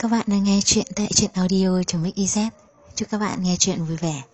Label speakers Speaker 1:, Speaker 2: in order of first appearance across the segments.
Speaker 1: Các bạn đang nghe chuyện tại truyện audio.mix.iz. Chúc các bạn nghe chuyện vui vẻ.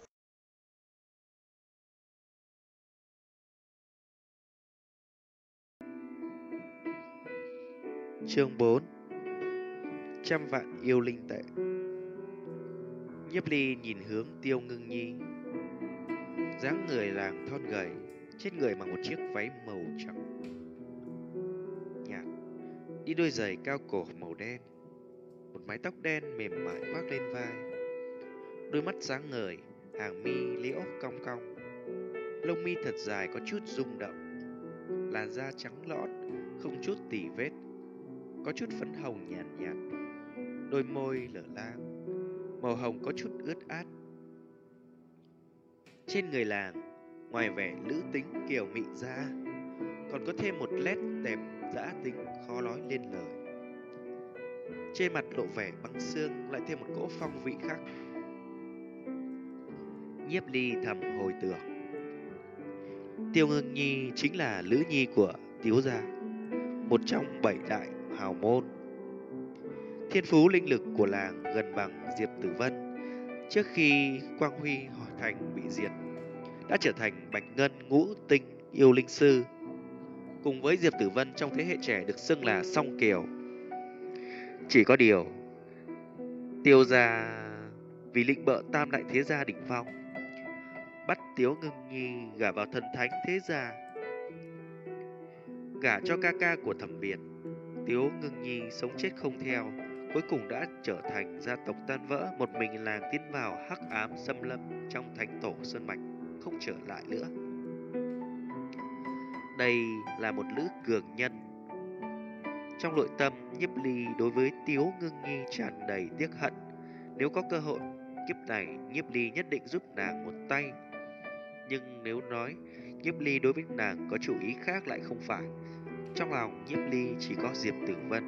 Speaker 2: Chương 4. Trăm vạn yêu linh tệ. Nhiếp Ly nhìn hướng Tiêu Ngưng Nhi, dáng người làng thon gầy, trên người mặc một chiếc váy màu trắng nhạt, đi đôi giày cao cổ màu đen, một mái tóc đen mềm mại khoác lên vai, đôi mắt sáng ngời, hàng mi liễu cong cong, lông mi thật dài có chút rung động, làn da trắng lõn, không chút tì vết, có chút phấn hồng nhàn nhạt, đôi môi lở lam, màu hồng có chút ướt át. Trên người làng, ngoài vẻ nữ tính kiều mị ra, còn có thêm một nét đẹp dã tính khó nói lên lời. Trên mặt lộ vẻ băng xương lại thêm một cỗ phong vị khác. Nhiếp Ly thầm hồi tưởng, Tiêu Ngưng Nhi chính là nữ nhi của Tiếu gia, một trong 7 đại hào môn. Thiên phú linh lực của làng gần bằng Diệp Tử Vân. Trước khi Quang Huy Thành bị diệt, đã trở thành Bạch Ngân Ngũ Tinh yêu linh sư, cùng với Diệp Tử Vân trong thế hệ trẻ được xưng là song kiều. Chỉ có điều, Tiêu gia vì định bợ tam đại thế gia đỉnh phong, bắt Tiếu Ngưng Nhi gả vào thần thánh thế gia, gả cho ca ca của Thẩm Việt. Tiếu Ngưng Nhi sống chết không theo, cuối cùng đã trở thành gia tộc tan vỡ, một mình làng tiến vào hắc ám xâm lâm trong thánh tổ sơn mạch, không trở lại nữa. Đây là một nữ cường nhân. Trong nội tâm, Nhiếp Ly đối với Tiếu Ngưng Nhi tràn đầy tiếc hận. Nếu có cơ hội, kiếp này Nhiếp Ly nhất định giúp nàng một tay. Nhưng nếu nói Nhiếp Ly đối với nàng có chủ ý khác lại không phải. Trong lòng Nhiếp Ly chỉ có Diệp Tử Vân.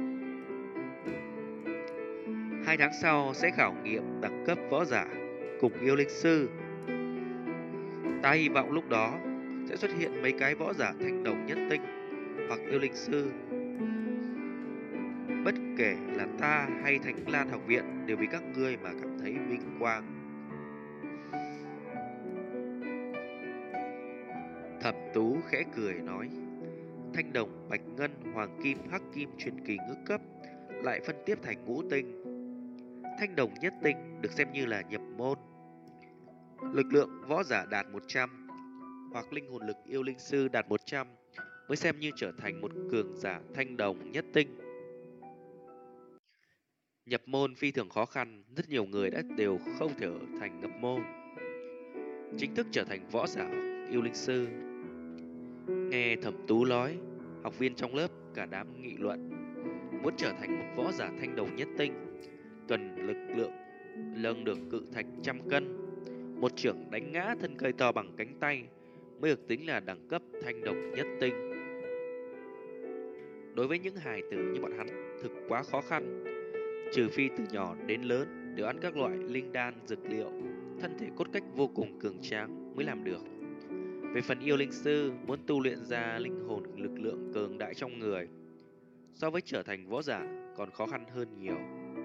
Speaker 2: 2 tháng sau sẽ khảo nghiệm đẳng cấp võ giả cùng yêu linh sư. Ta hy vọng lúc đó sẽ xuất hiện mấy cái võ giả thanh đồng nhất tinh hoặc yêu linh sư. Bất kể là ta hay Thánh Lan học viện đều vì các ngươi mà cảm thấy vinh quang. Thẩm Tú khẽ cười nói, thanh đồng, bạch ngân, hoàng kim, hắc kim truyền kỳ ngũ cấp lại phân tiếp thành ngũ tinh. Thanh đồng nhất tinh được xem như là nhập môn, lực lượng võ giả đạt 100 hoặc linh hồn lực yêu linh sư đạt 100 mới xem như trở thành một cường giả thanh đồng nhất tinh. Nhập môn phi thường khó khăn, rất nhiều người đều không thể thành nhập môn, chính thức trở thành võ giả yêu linh sư. Nghe Thẩm Tú nói, học viên trong lớp cả đám nghị luận, muốn trở thành một võ giả thanh đồng nhất tinh cần lực lượng lâng được cự thạch 100 cân, một chưởng đánh ngã thân cây to bằng cánh tay mới được tính là đẳng cấp thanh đồng nhất tinh. Đối với những hài tử như bọn hắn thực quá khó khăn, trừ phi từ nhỏ đến lớn đều ăn các loại linh đan dược liệu, thân thể cốt cách vô cùng cường tráng mới làm được. Về phần yêu linh sư, muốn tu luyện ra linh hồn lực lượng cường đại trong người, so với trở thành võ giả còn khó khăn hơn nhiều.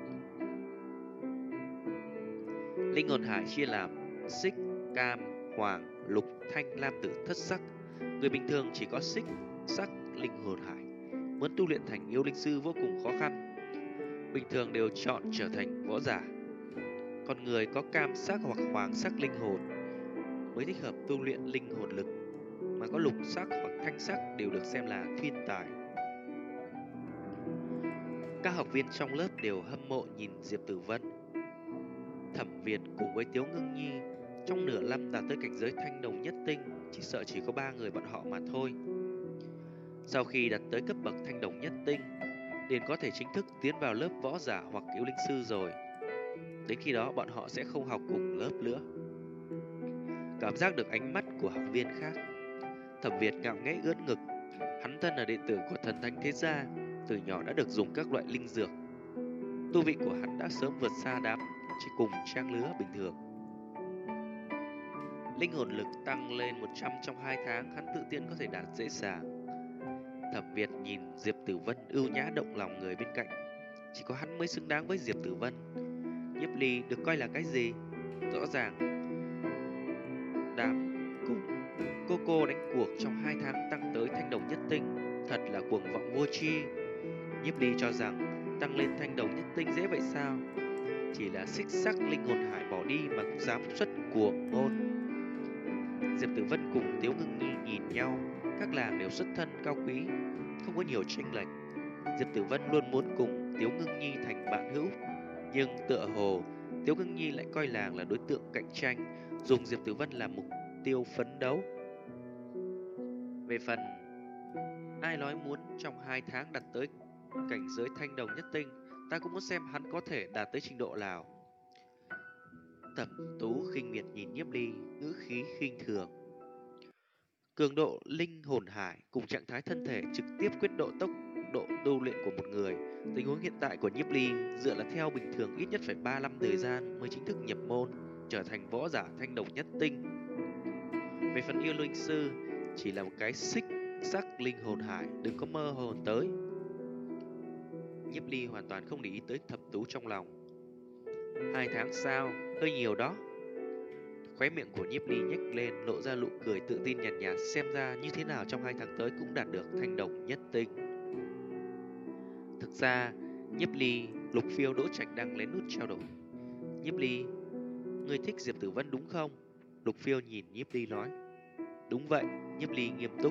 Speaker 2: Linh hồn hải chia làm xích, cam, hoàng, lục, thanh, lam, tử, thất sắc. Người bình thường chỉ có xích, sắc, linh hồn hải. Muốn tu luyện thành yêu linh sư vô cùng khó khăn, bình thường đều chọn trở thành võ giả. Còn người có cam sắc hoặc hoàng sắc linh hồn mới thích hợp tu luyện linh hồn lực, mà có lục sắc hoặc thanh sắc đều được xem là thiên tài. Các học viên trong lớp đều hâm mộ nhìn Diệp Tử Vân. Thẩm Việt cùng với Tiếu Ngưng Nhi trong nửa năm đạt tới cảnh giới thanh đồng nhất tinh, chỉ sợ chỉ có 3 người bọn họ mà thôi. Sau khi đạt tới cấp bậc thanh đồng nhất tinh, liền có thể chính thức tiến vào lớp võ giả hoặc yêu linh sư rồi. Đến khi đó bọn họ sẽ không học cùng lớp nữa. Cảm giác được ánh mắt của học viên khác, Thẩm Việt ngạo nghễ ưỡn ngực. Hắn thân là đệ tử của thần thánh thế gia, từ nhỏ đã được dùng các loại linh dược. Tu vị của hắn đã sớm vượt xa đám chỉ cùng trang lứa bình thường. Linh hồn lực tăng lên 100 trong 2 tháng, hắn tự tin có thể đạt dễ dàng. Thẩm Việt nhìn Diệp Tử Vân ưu nhã động lòng người bên cạnh, chỉ có hắn mới xứng đáng với Diệp Tử Vân. Nhiếp Ly được coi là cái gì? Rõ ràng đám cùng cô đánh cuộc trong 2 tháng tăng tới thanh đồng nhất tinh, thật là cuồng vọng vô tri. Nhiếp Ly cho rằng tăng lên thanh đồng nhất tinh dễ vậy sao? Chỉ là xích sắc linh hồn hải bỏ đi mà cũng dám xuất cuồng ngôn. Diệp Tử Vân cùng Tiếu Ngưng Nhi nhìn nhau, các làng đều xuất thân cao quý, không có nhiều chênh lệch. Diệp Tử Vân luôn muốn cùng Tiếu Ngưng Nhi thành bạn hữu, nhưng tựa hồ Tiếu Ngưng Nhi lại coi làng là đối tượng cạnh tranh, dùng Diệp Tử Vân làm mục tiêu phấn đấu. Về phần ai nói muốn trong 2 tháng đạt tới cảnh giới thanh đồng nhất tinh, ta cũng muốn xem hắn có thể đạt tới trình độ nào. Thẩm Tú khinh miệt nhìn Nhiếp Ly, ngữ khí khinh thường. Cường độ linh hồn hải cùng trạng thái thân thể trực tiếp quyết độ tốc độ tu luyện của một người. Tình huống hiện tại của Nhiếp Ly dựa là theo bình thường ít nhất phải 3 năm thời gian mới chính thức nhập môn, trở thành võ giả thanh đồng nhất tinh. Về phần yêu linh sư, chỉ là một cái xích sắc linh hồn hải, đừng có mơ hồn tới. Nhiếp Ly hoàn toàn không để ý tới Thẩm Tú trong lòng. 2 tháng sao? Hơi nhiều đó. Khóe miệng của Nhiếp Ly nhếch lên, lộ ra nụ cười tự tin nhàn nhạt, xem ra như thế nào trong 2 tháng tới cũng đạt được thanh đồng nhất tinh. Thực ra, Nhiếp Ly, Lục Phiêu, Đỗ Trạch đang lén lút trao đổi. Nhiếp Ly, ngươi thích Diệp Tử Vân đúng không? Lục Phiêu nhìn Nhiếp Ly nói. Đúng vậy. Nhiếp Ly nghiêm túc.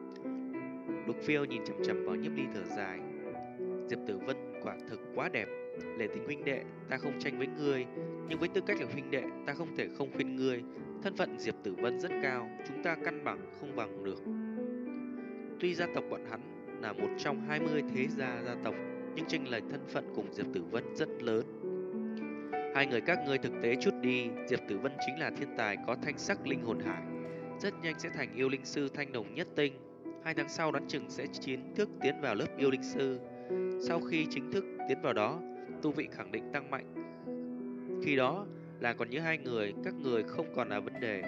Speaker 2: Lục Phiêu nhìn chằm chằm vào Nhiếp Ly thở dài. Diệp Tử Vân quả thực quá đẹp. Lệ tình huynh đệ, ta không tranh với ngươi, nhưng với tư cách là huynh đệ, ta không thể không khuyên ngươi. Thân phận Diệp Tử Vân rất cao, chúng ta căn bản không bằng được. Tuy gia tộc bọn hắn là một trong 20 thế gia tộc, nhưng chênh lệch thân phận cùng Diệp Tử Vân rất lớn. Hai người các ngươi thực tế chút đi, Diệp Tử Vân chính là thiên tài có thanh sắc linh hồn hải, rất nhanh sẽ thành yêu linh sư thanh đồng nhất tinh. 2 tháng sau đoán chừng sẽ chính thức tiến vào lớp yêu linh sư. Sau khi chính thức tiến vào đó, tu vị khẳng định tăng mạnh. Khi đó là còn như hai người, các người không còn là vấn đề.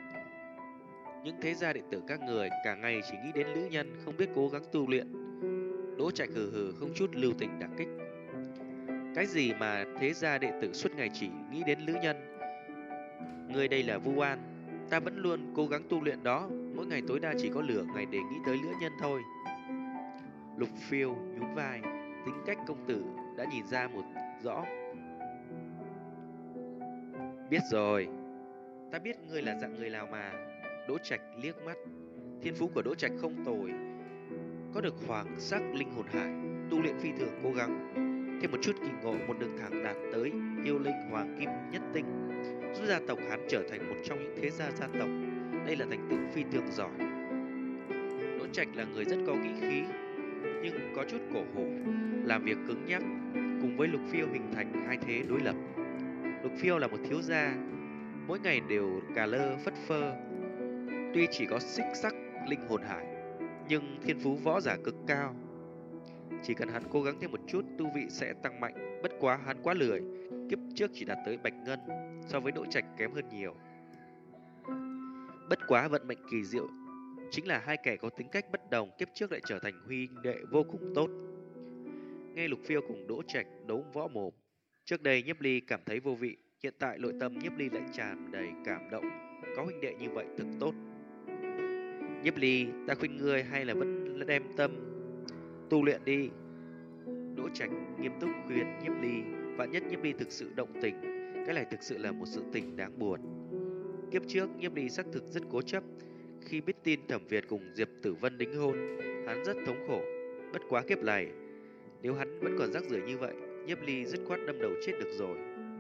Speaker 2: Những thế gia đệ tử các người cả ngày chỉ nghĩ đến nữ nhân, không biết cố gắng tu luyện. Đỗ Trạch hừ hừ không chút lưu tình đả kích. Cái gì mà thế gia đệ tử suốt ngày chỉ nghĩ đến nữ nhân? Người đây là vu oan. Ta vẫn luôn cố gắng tu luyện đó, mỗi ngày tối đa chỉ có nửa ngày để nghĩ tới nữ nhân thôi. Lục Phiêu nhún vai, tính cách công tử đã nhìn ra một rõ. Biết rồi, ta biết ngươi là dạng người nào mà. Đỗ Trạch liếc mắt. Thiên phú của Đỗ Trạch không tồi, có được hoàng sắc linh hồn hải, tu luyện phi thường cố gắng, thêm một chút kỳ ngộ, một đường thẳng đạt tới yêu linh hoàng kim nhất tinh, giúp gia tộc hắn trở thành một trong những thế gia tộc. Đây là thành tựu phi thường giỏi. Đỗ Trạch là người rất có nghĩa khí, nhưng có chút cổ hủ, làm việc cứng nhắc, cùng với Lục Phiêu hình thành hai thế đối lập. Lục Phiêu là một thiếu gia, mỗi ngày đều cà lơ phất phơ, tuy chỉ có xích sắc linh hồn hải, nhưng thiên phú võ giả cực cao. Chỉ cần hắn cố gắng thêm một chút, tu vị sẽ tăng mạnh. Bất quá hắn quá lười, kiếp trước chỉ đạt tới bạch ngân, so với Đỗ Trạch kém hơn nhiều. Bất quá vận mệnh kỳ diệu, chính là hai kẻ có tính cách bất đồng, kiếp trước lại trở thành huynh đệ vô cùng tốt. Nghe Lục Phiêu cùng Đỗ Trạch đấu võ mồm, trước đây Nhiếp Ly cảm thấy vô vị, hiện tại nội tâm Nhiếp Ly lại tràn đầy cảm động. Có huynh đệ như vậy thật tốt. Nhiếp Ly, ta khuyên ngươi hay là vẫn đem tâm tu luyện đi. Đỗ Trạch nghiêm túc khuyên Nhiếp Ly. Vạn nhất Nhiếp Ly thực sự động tình, cái này thực sự là một sự tình đáng buồn. Kiếp trước Nhiếp Ly xác thực rất cố chấp. Khi biết tin Thẩm Việt cùng Diệp Tử Vân đính hôn, hắn rất thống khổ. Bất quá kiếp này, nếu hắn vẫn còn rác rưởi như vậy, Nhiếp Ly dứt khoát đâm đầu chết được rồi.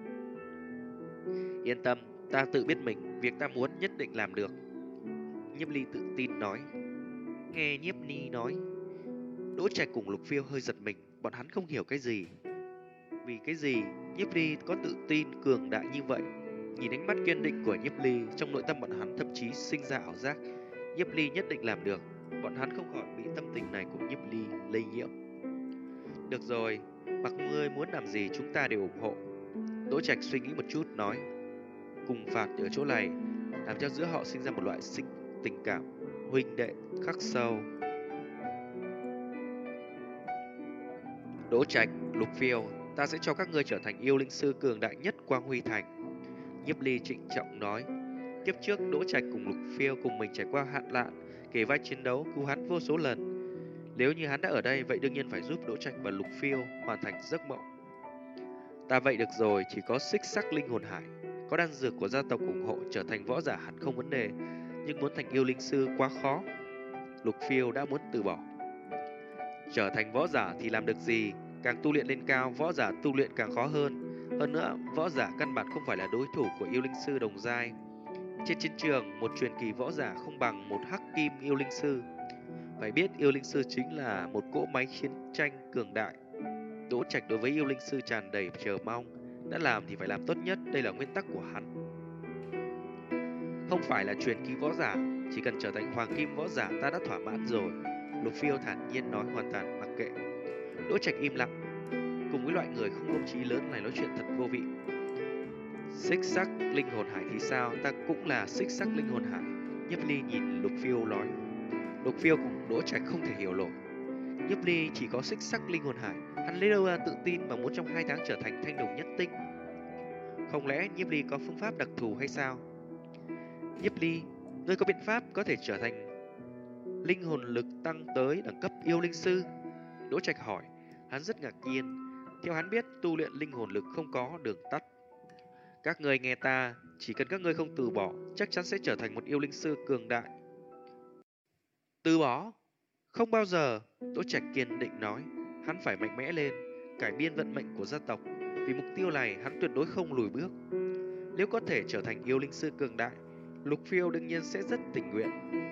Speaker 2: Yên tâm, ta tự biết mình, việc ta muốn nhất định làm được. Nhiếp Ly tự tin nói. Nghe Nhiếp Ly nói, Đỗ Trạch cùng Lục Phiêu hơi giật mình, bọn hắn không hiểu cái gì. Vì cái gì Nhiếp Ly có tự tin cường đại như vậy? Nhìn ánh mắt kiên định của Nhiếp Ly, trong nội tâm bọn hắn thậm chí sinh ra ảo giác Nhiếp Ly nhất định làm được. Bọn hắn không khỏi bị tâm tình này của Nhiếp Ly lây nhiễm. Được rồi, mặc ngươi muốn làm gì chúng ta đều ủng hộ. Đỗ Trạch suy nghĩ một chút nói. Cùng phạt ở chỗ này, làm cho giữa họ sinh ra một loại tình cảm huynh đệ khắc sâu. Đỗ Trạch, Lục Phiêu, ta sẽ cho các ngươi trở thành yêu linh sư cường đại nhất Quang Huy Thành. Nhiếp Ly trịnh trọng nói. Kiếp trước Đỗ Trạch cùng Lục Phiêu cùng mình trải qua hạn nạn, kề vai chiến đấu cứu hắn vô số lần. Nếu như hắn đã ở đây, vậy đương nhiên phải giúp Đỗ Trạch và Lục Phiêu hoàn thành giấc mộng. Ta vậy được rồi, chỉ có xích sắc linh hồn hải, có đan dược của gia tộc ủng hộ, trở thành võ giả hẳn không vấn đề, nhưng muốn thành yêu linh sư quá khó. Lục Phiêu đã muốn từ bỏ. Trở thành võ giả thì làm được gì? Càng tu luyện lên cao, võ giả tu luyện càng khó hơn. Hơn nữa, võ giả căn bản không phải là đối thủ của yêu linh sư đồng giai. Trên chiến trường, một truyền kỳ võ giả không bằng một hắc kim yêu linh sư. Phải biết yêu linh sư chính là một cỗ máy chiến tranh cường đại. Đỗ Trạch đối với yêu linh sư tràn đầy chờ mong, đã làm thì phải làm tốt nhất, đây là nguyên tắc của hắn. Không phải là truyền kỳ võ giả, chỉ cần trở thành hoàng kim võ giả ta đã thỏa mãn rồi. Lục Phiêu thản nhiên nói, hoàn toàn mặc kệ. Đỗ Trạch im lặng, cùng với loại người không công trí lớn này nói chuyện thật vô vị. Xích sắc linh hồn hải thì sao? Ta cũng là xích sắc linh hồn hải. Nhiếp Ly nhìn Lục Phiêu nói. Lục Phiêu cùng Đỗ Trạch không thể hiểu nổi. Nhiếp Ly chỉ có xích sắc linh hồn hải, hắn lấy đâu ra tự tin mà muốn trong 2 tháng trở thành thanh đồng nhất tinh? Không lẽ Nhiếp Ly có phương pháp đặc thù hay sao? Nhiếp Ly, ngươi có biện pháp có thể trở thành linh hồn lực tăng tới đẳng cấp yêu linh sư? Đỗ Trạch hỏi. Hắn rất ngạc nhiên. Theo hắn biết, tu luyện linh hồn lực không có đường tắt. Các ngươi nghe ta, chỉ cần các ngươi không từ bỏ, chắc chắn sẽ trở thành một yêu linh sư cường đại. Từ bỏ? Không bao giờ. Đỗ Trạch kiên định nói. Hắn phải mạnh mẽ lên, cải biên vận mệnh của gia tộc. Vì mục tiêu này, hắn tuyệt đối không lùi bước. Nếu có thể trở thành yêu linh sư cường đại, Lục Phiêu đương nhiên sẽ rất tình nguyện.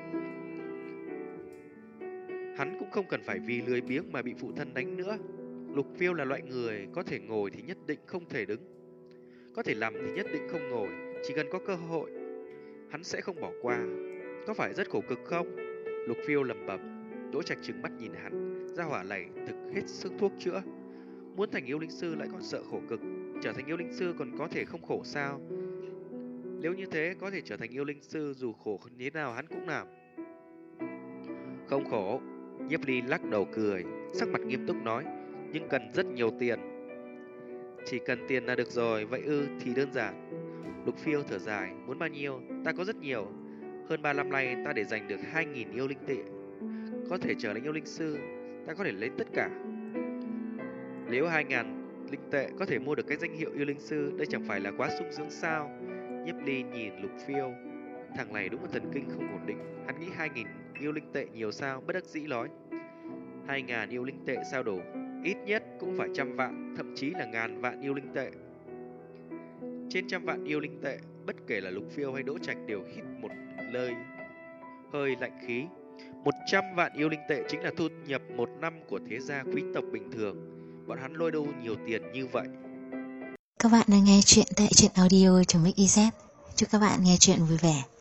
Speaker 2: Hắn cũng không cần phải vì lười biếng mà bị phụ thân đánh nữa. Lục Phiêu là loại người có thể ngồi thì nhất định không thể đứng, có thể nằm thì nhất định không ngồi. Chỉ cần có cơ hội, hắn sẽ không bỏ qua. Có phải rất khổ cực không? Lục Phiêu lẩm bẩm. Đỗ Trạch trừng mắt nhìn hắn. Gia hỏa này thực hết sức thuốc chữa. Muốn thành yêu linh sư lại còn sợ khổ cực, trở thành yêu linh sư còn có thể không khổ sao? Nếu như thế, có thể trở thành yêu linh sư dù khổ thế nào hắn cũng làm. Không khổ. Nhiếp Ly lắc đầu cười, sắc mặt nghiêm túc nói. Nhưng cần rất nhiều tiền. Chỉ cần tiền là được rồi. Vậy ư? Thì đơn giản. Lục Phiêu thở dài. Muốn bao nhiêu? Ta có rất nhiều. Hơn 3 năm nay ta để giành được 2.000 yêu linh tệ. Có thể trở thành yêu linh sư, ta có thể lấy tất cả. Nếu 2.000 linh tệ có thể mua được cái danh hiệu yêu linh sư, đây chẳng phải là quá sung sướng sao? Nhiếp Ly nhìn Lục Phiêu. Thằng này đúng là thần kinh không ổn định. Hắn nghĩ 2.000 yêu linh tệ nhiều sao? Bất đắc dĩ nói. 2.000 yêu linh tệ sao đủ? Ít nhất cũng phải 100 vạn, thậm chí là ngàn vạn yêu linh tệ. Trên 100 vạn yêu linh tệ, bất kể là Lục Phiêu hay Đỗ Trạch đều hít một hơi lạnh khí. 100 vạn yêu linh tệ chính là thu nhập 1 năm của thế gia quý tộc bình thường. Bọn hắn lôi đâu nhiều tiền như vậy?
Speaker 1: Các bạn đang nghe chuyện tại truyện audio.mix.iz. Chúc các bạn nghe chuyện vui vẻ.